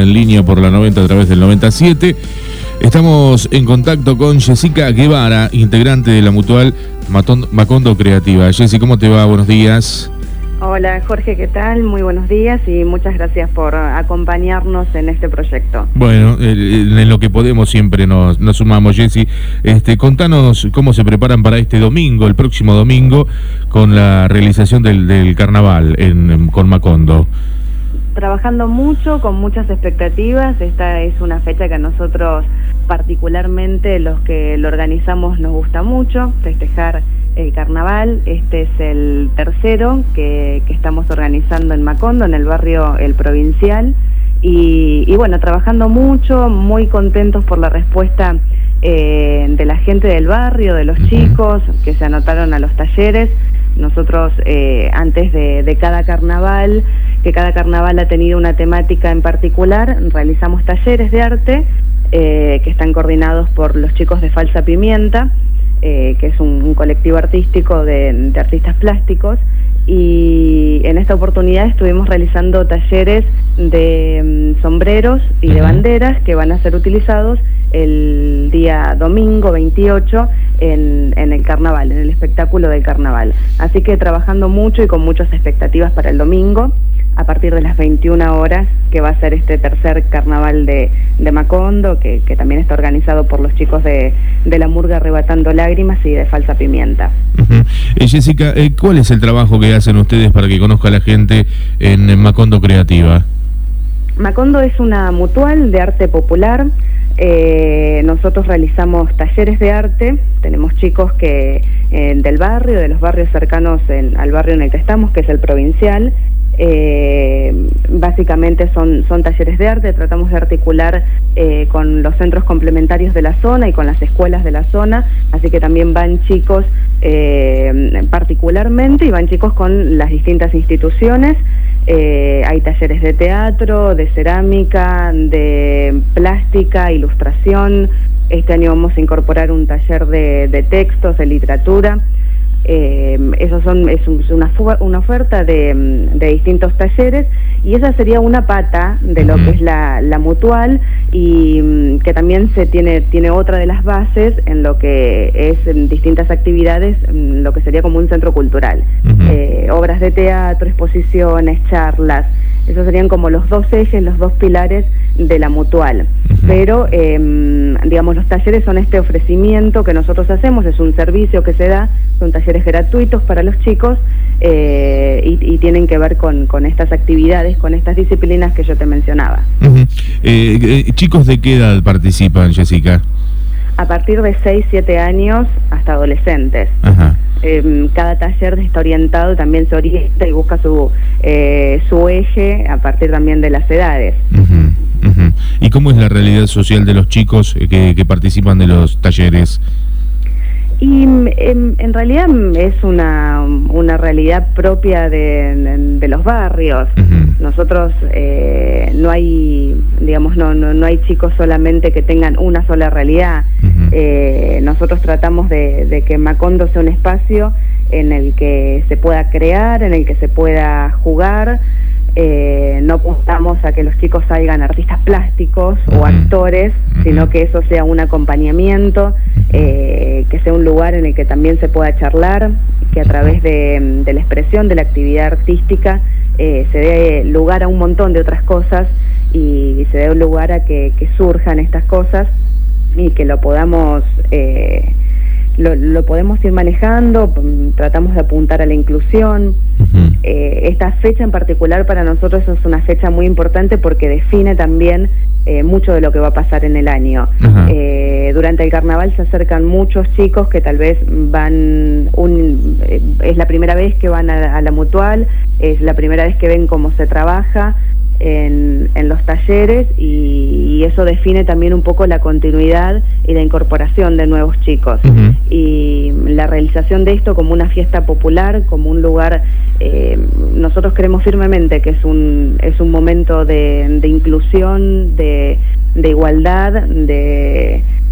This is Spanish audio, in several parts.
en línea por la 90 a través del 97. Estamos en contacto con Jessica Guevara, integrante de la Mutual Macondo Creativa. Jessy, ¿cómo te va? Buenos días. Hola Jorge, ¿qué tal? Muy buenos días y muchas gracias por acompañarnos en este proyecto. Bueno, en lo que podemos siempre nos sumamos, Jessy. Contanos cómo se preparan para este domingo, el próximo domingo, con la realización del carnaval con Macondo. Trabajando mucho, con muchas expectativas. Esta es una fecha que a nosotros, particularmente los que lo organizamos, nos gusta mucho, festejar el carnaval. Este es el tercero que estamos organizando en Macondo, en el barrio El Provincial, y bueno, trabajando mucho, muy contentos por la respuesta de la gente del barrio, de los chicos que se anotaron a los talleres. Nosotros antes de cada carnaval, que cada carnaval ha tenido una temática en particular, realizamos talleres de arte que están coordinados por los chicos de Falsa Pimienta, que es un colectivo artístico de artistas plásticos, y en esta oportunidad estuvimos realizando talleres de sombreros y de banderas que van a ser utilizados el día domingo 28 en el carnaval, en el espectáculo del carnaval. Así que trabajando mucho y con muchas expectativas para el domingo, a partir de las 21 horas, que va a ser este tercer carnaval de Macondo, que también está organizado por los chicos de la Murga Arrebatando Lágrimas y de Falsa Pimienta. Jessica, ¿cuál es el trabajo que hacen ustedes para que conozca la gente en Macondo Creativa? Macondo es una mutual de arte popular. Nosotros realizamos talleres de arte. Tenemos chicos que del barrio, de los barrios cercanos al barrio en el que estamos, que es el Provincial. Básicamente son talleres de arte. Tratamos de articular con los centros complementarios de la zona y con las escuelas de la zona, así que también van chicos particularmente, y van chicos con las distintas instituciones. Hay talleres de teatro, de cerámica, de plástica, ilustración. Este año vamos a incorporar un taller de textos, de literatura. Es una oferta de distintos talleres, y esa sería una pata de lo que es la mutual, y que también tiene otra de las bases en lo que es en distintas actividades, en lo que sería como un centro cultural. Obras de teatro, exposiciones, charlas. Esos serían como los dos ejes, los dos pilares de la mutual. Pero, digamos, los talleres son este ofrecimiento que nosotros hacemos, es un servicio que se da, son talleres gratuitos para los chicos, y tienen que ver con estas actividades, con estas disciplinas que yo te mencionaba. ¿Chicos de qué edad participan, Jessica? A partir de 6, 7 años hasta adolescentes. Cada taller está orientado, también se orienta y busca su eje a partir también de las edades. ¿Y cómo es la realidad social de los chicos que participan de los talleres? Y en realidad es una realidad propia de los barrios. Nosotros no hay, digamos, no hay chicos solamente que tengan una sola realidad. Nosotros tratamos de que Macondo sea un espacio en el que se pueda crear, en el que se pueda jugar. No apuntamos a que los chicos salgan artistas plásticos o actores, sino que eso sea un acompañamiento, que sea un lugar en el que también se pueda charlar, que a través de la expresión de la actividad artística se dé lugar a un montón de otras cosas, y se dé lugar a que surjan estas cosas y que lo podamos ir manejando. Tratamos de apuntar a la inclusión. Esta fecha en particular para nosotros es una fecha muy importante porque define también mucho de lo que va a pasar en el año. Durante el carnaval se acercan muchos chicos que tal vez es la primera vez que van a la mutual, es la primera vez que ven cómo se trabaja en los talleres, y eso define también un poco la continuidad y la incorporación de nuevos chicos. Y la realización de esto como una fiesta popular, como un lugar, nosotros creemos firmemente que es un momento de inclusión, de igualdad, de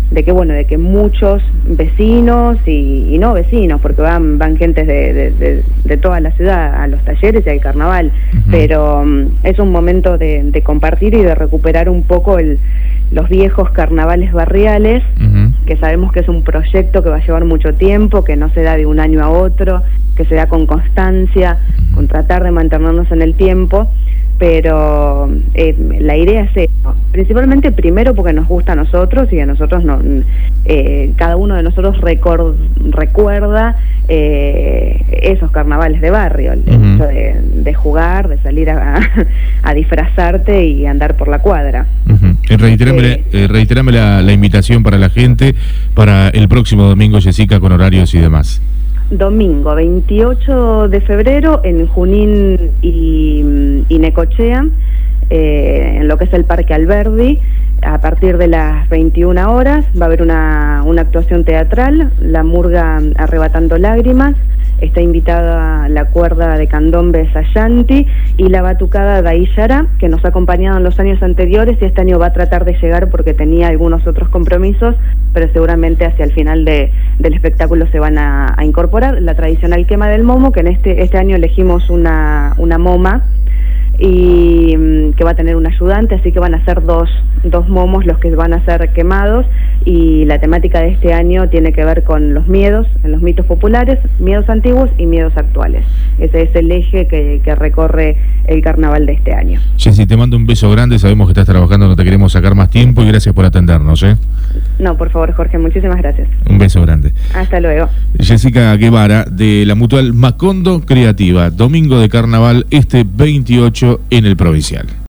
de que muchos vecinos y no vecinos, porque van gentes de toda la ciudad a los talleres y al carnaval, pero es un momento de compartir y de recuperar un poco los viejos carnavales barriales, que sabemos que es un proyecto que va a llevar mucho tiempo, que no se da de un año a otro, que se da con constancia, con tratar de mantenernos en el tiempo, pero la idea es eso, principalmente primero porque nos gusta a nosotros y a nosotros cada uno de nosotros recuerda esos carnavales de barrio, el hecho de jugar, de salir a disfrazarte y andar por la cuadra. Reiterame la invitación para la gente para el próximo domingo, Jessica, con horarios y demás. Domingo 28 de febrero en Junín y Necochea, en lo que es el Parque Alberdi, a partir de las 21 horas va a haber una actuación teatral, la murga Arrebatando Lágrimas, está invitada la cuerda de candombe Sayanti y la batucada Daiyara, que nos ha acompañado en los años anteriores y este año va a tratar de llegar porque tenía algunos otros compromisos, pero seguramente hacia el final del espectáculo se van a incorporar la tradicional quema del momo, que en este año elegimos una moma y que va a tener un ayudante, así que van a ser dos momos los que van a ser quemados, y la temática de este año tiene que ver con los miedos, en los mitos populares, miedos antiguos y miedos actuales. Ese es el eje que recorre el carnaval de este año. Jessy, te mando un beso grande, sabemos que estás trabajando, no te queremos sacar más tiempo y gracias por atendernos. No, por favor, Jorge, muchísimas gracias. Un beso grande. Hasta luego. Jessica Guevara, de la Mutual Macondo Creativa, domingo de carnaval 28 en el Provincial.